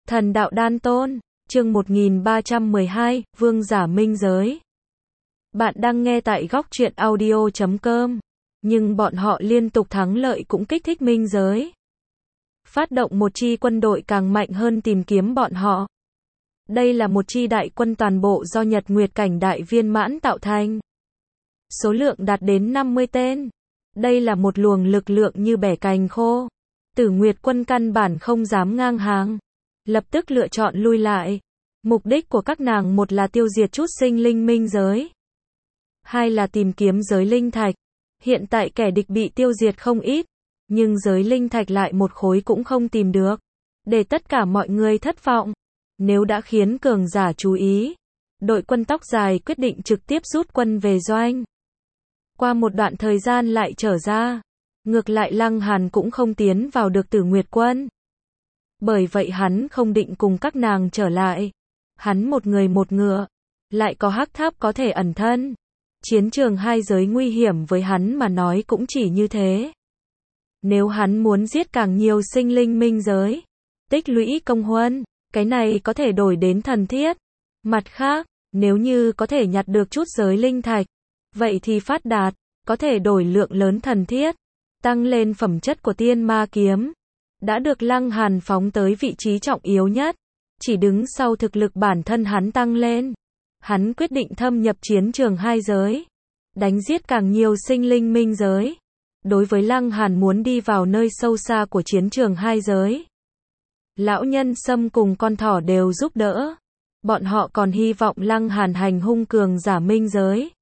Thần đạo đan tôn, chương 1312, Vương giả minh giới. Bạn đang nghe tại góc truyện audio.com. Nhưng bọn họ liên tục thắng lợi cũng kích thích minh giới. Phát động một chi quân đội càng mạnh hơn tìm kiếm bọn họ. Đây là một chi đại quân toàn bộ do Nhật Nguyệt cảnh đại viên mãn tạo thành. Số lượng đạt đến 50 tên. Đây là một luồng lực lượng như bẻ cành khô. Tử Nguyệt quân căn bản không dám ngang hàng. Lập tức lựa chọn lui lại. Mục đích của các nàng một là tiêu diệt chút sinh linh minh giới. Hai là tìm kiếm giới linh thạch. Hiện tại kẻ địch bị tiêu diệt không ít. Nhưng giới linh thạch lại một khối cũng không tìm được. Để tất cả mọi người thất vọng. Nếu đã khiến cường giả chú ý. Đội quân tóc dài quyết định trực tiếp rút quân về doanh. Qua một đoạn thời gian lại trở ra. Ngược lại Lăng Hàn cũng không tiến vào được Tử Nguyệt quân. Bởi vậy hắn không định cùng các nàng trở lại. Hắn một người một ngựa. Lại có hắc tháp có thể ẩn thân. Chiến trường hai giới nguy hiểm với hắn mà nói cũng chỉ như thế. Nếu hắn muốn giết càng nhiều sinh linh minh giới. Tích lũy công huân. Cái này có thể đổi đến thần thiết. Mặt khác, nếu như có thể nhặt được chút giới linh thạch. Vậy thì phát đạt. Có thể đổi lượng lớn thần thiết. Tăng lên phẩm chất của tiên ma kiếm. Đã được Lăng Hàn phóng tới vị trí trọng yếu nhất. Chỉ đứng sau thực lực bản thân hắn tăng lên. Hắn quyết định thâm nhập chiến trường hai giới. Đánh giết càng nhiều sinh linh minh giới. Đối với Lăng Hàn muốn đi vào nơi sâu xa của chiến trường hai giới. Lão Nhân Sâm cùng con thỏ đều giúp đỡ. Bọn họ còn hy vọng Lăng Hàn hành hung cường giả minh giới.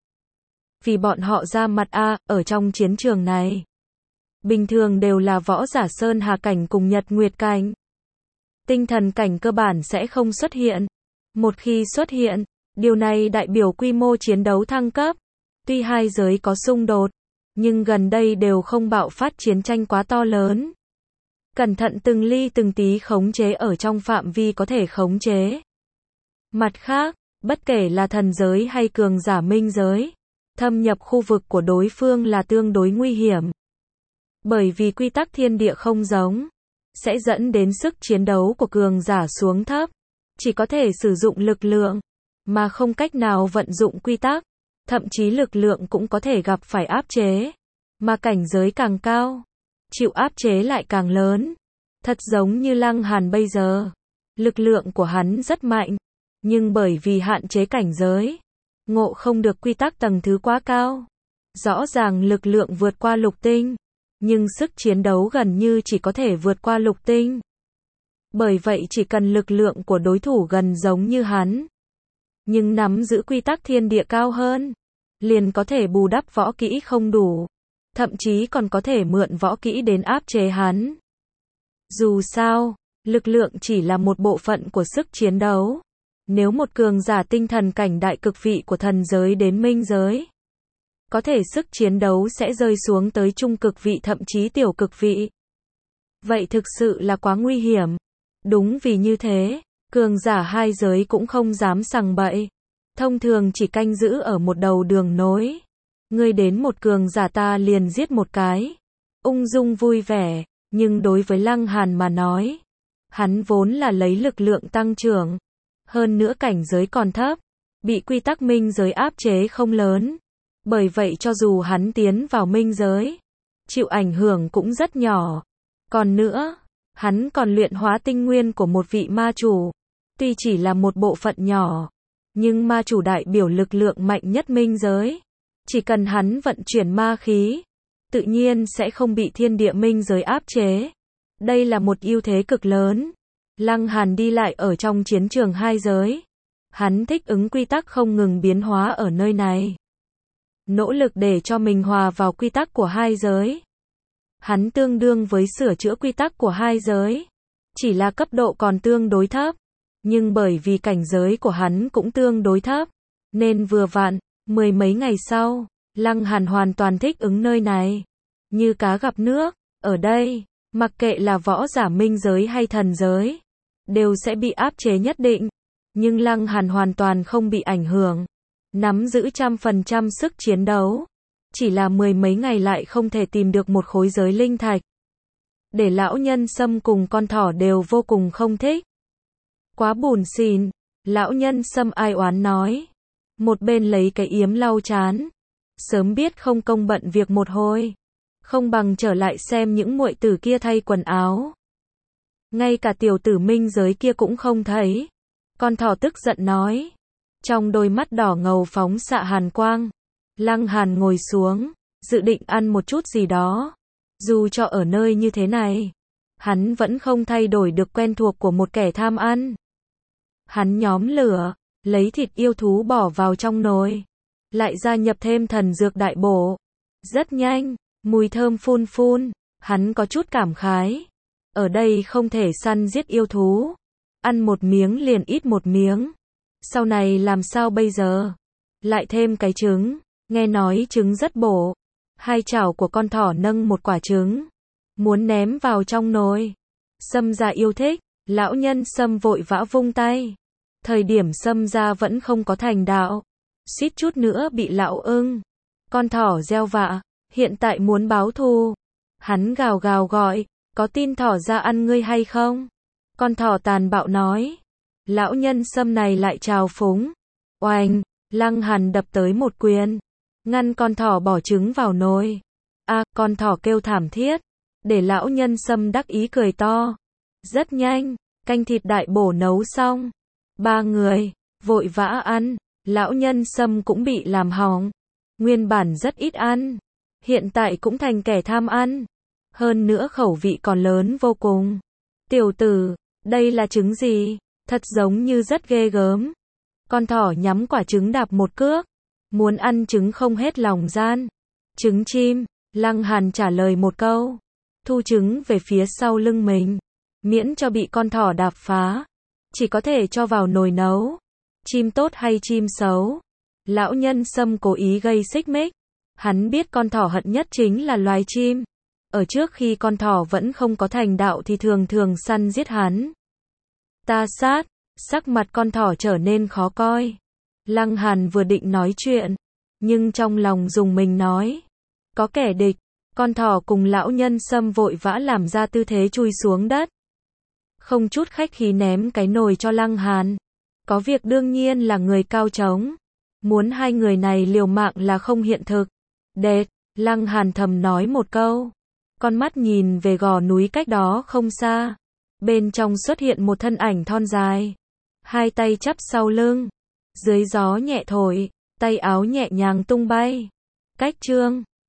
Vì bọn họ ra mặt ở trong chiến trường này. Bình thường đều là võ giả Sơn Hà cảnh cùng Nhật Nguyệt cảnh. Tinh thần cảnh cơ bản sẽ không xuất hiện. Một khi xuất hiện, điều này đại biểu quy mô chiến đấu thăng cấp. Tuy hai giới có xung đột, nhưng gần đây đều không bạo phát chiến tranh quá to lớn. Cẩn thận từng ly từng tí khống chế ở trong phạm vi có thể khống chế. Mặt khác, bất kể là thần giới hay cường giả minh giới, thâm nhập khu vực của đối phương là tương đối nguy hiểm. Bởi vì quy tắc thiên địa không giống, sẽ dẫn đến sức chiến đấu của cường giả xuống thấp. Chỉ có thể sử dụng lực lượng, mà không cách nào vận dụng quy tắc. Thậm chí lực lượng cũng có thể gặp phải áp chế. Mà cảnh giới càng cao, chịu áp chế lại càng lớn. Thật giống như Lăng Hàn bây giờ. Lực lượng của hắn rất mạnh. Nhưng bởi vì hạn chế cảnh giới, ngộ không được quy tắc tầng thứ quá cao. Rõ ràng lực lượng vượt qua lục tinh. Nhưng sức chiến đấu gần như chỉ có thể vượt qua lục tinh. Bởi vậy chỉ cần lực lượng của đối thủ gần giống như hắn. Nhưng nắm giữ quy tắc thiên địa cao hơn. Liền có thể bù đắp võ kỹ không đủ. Thậm chí còn có thể mượn võ kỹ đến áp chế hắn. Dù sao, lực lượng chỉ là một bộ phận của sức chiến đấu. Nếu một cường giả tinh thần cảnh đại cực vị của thần giới đến minh giới. Có thể sức chiến đấu sẽ rơi xuống tới trung cực vị thậm chí tiểu cực vị. Vậy thực sự là quá nguy hiểm. Đúng vì như thế, cường giả hai giới cũng không dám sằng bậy. Thông thường chỉ canh giữ ở một đầu đường nối. Ngươi đến một cường giả ta liền giết một cái. Ung dung vui vẻ, nhưng đối với Lăng Hàn mà nói. Hắn vốn là lấy lực lượng tăng trưởng. Hơn nữa cảnh giới còn thấp. Bị quy tắc minh giới áp chế không lớn. Bởi vậy cho dù hắn tiến vào minh giới, chịu ảnh hưởng cũng rất nhỏ. Còn nữa, hắn còn luyện hóa tinh nguyên của một vị ma chủ. Tuy chỉ là một bộ phận nhỏ, nhưng ma chủ đại biểu lực lượng mạnh nhất minh giới. Chỉ cần hắn vận chuyển ma khí, tự nhiên sẽ không bị thiên địa minh giới áp chế. Đây là một ưu thế cực lớn. Lăng Hàn đi lại ở trong chiến trường hai giới. Hắn thích ứng quy tắc không ngừng biến hóa ở nơi này. Nỗ lực để cho mình hòa vào quy tắc của hai giới. Hắn tương đương với sửa chữa quy tắc của hai giới. Chỉ là cấp độ còn tương đối thấp. Nhưng bởi vì cảnh giới của hắn cũng tương đối thấp. Nên vừa vặn, mười mấy ngày sau, Lăng Hàn hoàn toàn thích ứng nơi này. Như cá gặp nước, ở đây, mặc kệ là võ giả minh giới hay thần giới, đều sẽ bị áp chế nhất định. Nhưng Lăng Hàn hoàn toàn không bị ảnh hưởng. Nắm giữ 100% sức chiến đấu. Chỉ là mười mấy ngày lại không thể tìm được một khối giới linh thạch. Để Lão Nhân Sâm cùng con thỏ đều vô cùng không thích. Quá bủn xỉn, lão nhân Sâm ai oán nói. Một bên lấy cái yếm lau chán. Sớm biết không công bận việc một hồi. Không bằng trở lại xem những muội tử kia thay quần áo. Ngay cả tiểu tử minh giới kia cũng không thấy. Con thỏ tức giận nói. Trong đôi mắt đỏ ngầu phóng xạ hàn quang. Lăng Hàn ngồi xuống, dự định ăn một chút gì đó. Dù cho ở nơi như thế này, hắn vẫn không thay đổi được quen thuộc của một kẻ tham ăn. Hắn nhóm lửa, lấy thịt yêu thú bỏ vào trong nồi, lại gia nhập thêm thần dược đại bổ. Rất nhanh, mùi thơm phun phun, hắn có chút cảm khái. Ở đây không thể săn giết yêu thú, ăn một miếng liền ít một miếng. Sau này làm sao bây giờ? Lại thêm cái trứng, nghe nói trứng rất bổ. Hai chảo của con thỏ nâng một quả trứng, muốn ném vào trong nồi. Sâm gia yêu thích, lão nhân Sâm vội vã vung tay. Thời điểm Sâm gia vẫn không có thành đạo, suýt chút nữa bị lão ưng, con thỏ gieo vạ, hiện tại muốn báo thù. Hắn gào gào gọi, có tin thỏ ra ăn ngươi hay không? Con thỏ tàn bạo nói. Lão nhân Sâm này lại trào phúng. Oành, Lăng Hàn đập tới một quyền, ngăn con thỏ bỏ trứng vào nồi. Con thỏ kêu thảm thiết, để lão nhân Sâm đắc ý cười to. Rất nhanh, canh thịt đại bổ nấu xong. Ba người, vội vã ăn, lão nhân Sâm cũng bị làm hỏng. Nguyên bản rất ít ăn, hiện tại cũng thành kẻ tham ăn. Hơn nữa khẩu vị còn lớn vô cùng. Tiểu tử, đây là trứng gì? Thật giống như rất ghê gớm. Con thỏ nhắm quả trứng đạp một cước. Muốn ăn trứng không hết lòng gian. Trứng chim, Lăng Hàn trả lời một câu. Thu trứng về phía sau lưng mình. Miễn cho bị con thỏ đạp phá. Chỉ có thể cho vào nồi nấu. Chim tốt hay chim xấu? Lão nhân Sâm cố ý gây xích mích. Hắn biết con thỏ hận nhất chính là loài chim. Ở trước khi con thỏ vẫn không có thành đạo thì thường thường săn giết hắn. Ta sát, sắc mặt con thỏ trở nên khó coi. Lăng Hàn vừa định nói chuyện, nhưng trong lòng dùng mình nói. Có kẻ địch, con thỏ cùng lão nhân Sâm vội vã làm ra tư thế chui xuống đất. Không chút khách khí ném cái nồi cho Lăng Hàn. Có việc đương nhiên là người cao trống. Muốn hai người này liều mạng là không hiện thực. Đệt, Lăng Hàn thầm nói một câu. Con mắt nhìn về gò núi cách đó không xa. Bên trong xuất hiện một thân ảnh thon dài. Hai tay chắp sau lưng. Dưới gió nhẹ thổi, tay áo nhẹ nhàng tung bay. Cách chương